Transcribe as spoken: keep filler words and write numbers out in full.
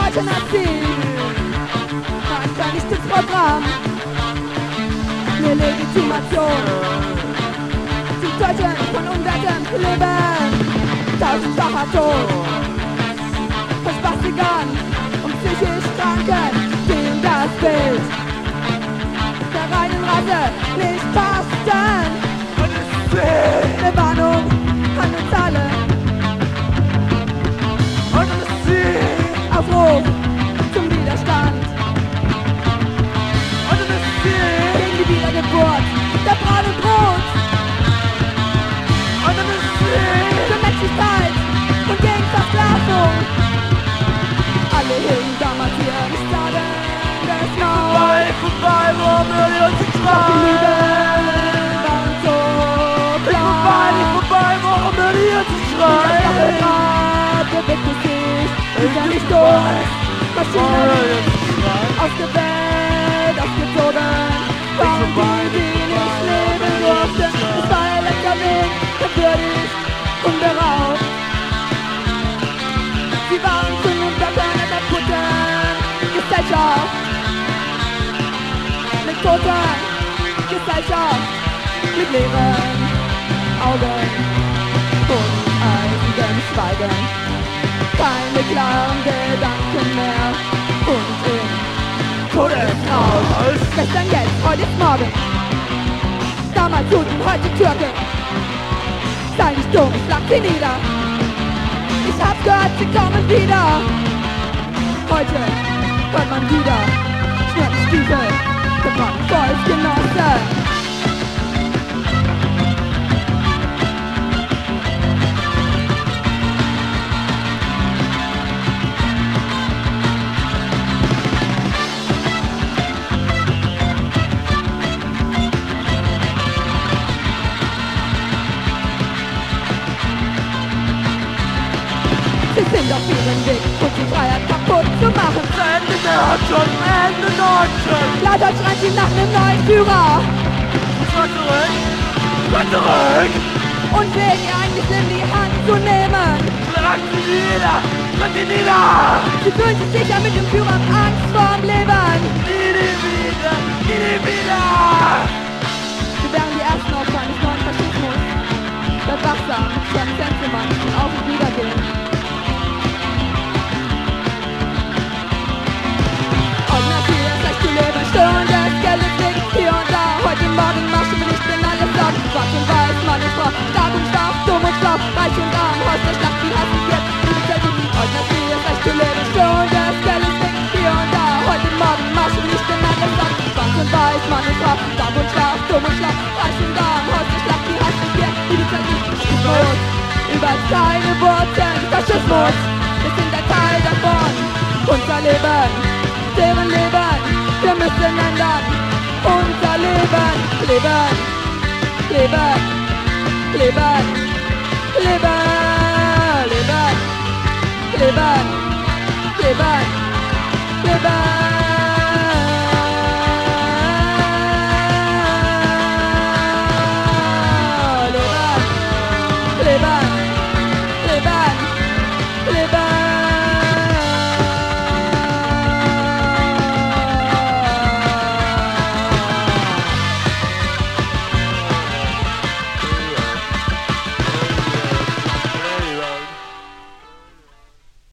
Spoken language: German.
Alternativ. Ein vernichtes Programm, eine Legitimation. Sie Töten von unwertem Leben, tausendfacher Tod. Von Spastikern und psychisch Kranken sehen das Bild der reinen Rasse nicht passen. Eine Warnung an uns alle. Aufruf zum Widerstand. Gegen die Wiedergeburt der braunen Brot. Für Menschlichkeit und gegen Versklavung. Alle Helden damals hier im Stade des Maus. Vorbei, vorbei, wo wir uns schreien. Waren so blau. Vorbei, vorbei, wo wir uns schreien. Bewegte sich wieder nicht durch. Maschinen ausgewählt, ausgezogen. Warum die, die nicht leben durften? Es war ihr letzter Weg, verwürdigt und beraubt. Sie waren zu Nürnberg einer kaputten Gesellschaft. Mit toten Gesellschaft, mit leeren Augen und eisigem Schweigen. Keine klaren Gedanken mehr und im Todesrausch. Gestern jetzt, heute ist morgen. Damals Juden, heute Türken. Sei nicht dumm, schlag sie nieder. Ich hab gehört, sie kommen wieder. Heute hört man wieder Schmerzstiefel von Volksgenossen. Sie sind auf ihrem Weg, um die Freiheit kaputt zu machen. Ende Deutschland, Ende Deutschland. Lauter schreit sie nach einem neuen Führer. Schritt zurück, Schritt zurück. Und wegen ihr eigentlich in die Hand zu nehmen. Schlag sie nieder, schlag sie nieder. Sie fühlen sich sicher mit dem Führer und Angst vorm Leben. Nie wieder, nie wieder. Wir wären die ersten Opfer des neuen Faschismus. Bleibt wachsam, Sam Sensemann, auf und wieder gehen. Stören des Geldes liegt hier und da. Heute Morgen marschen wir nicht in alles ab. Schwarz und weiß, Mann und Frau, stark und stark, dumm und schlau, reich und arm, Haus der Schlacht, wie hast du jetzt? Liebe Zeit, heute das Ziel, das Recht zu leben. Stören des Geldes liegt hier und da. Heute Morgen marschen wir nicht in alles ab. Schwarz und weiß, Mann und Frau, stark und stark, dumm und schlau, reich und arm, Haus der Schlacht, wie hast du jetzt? Liebe Zeit, Faschismus, über seine Wurzeln, Faschismus. Wir sind ein Teil davon, unser Leben, deren Leben. Wir müssen ändern unser Leben, Leben, Leben, Leben, Leben.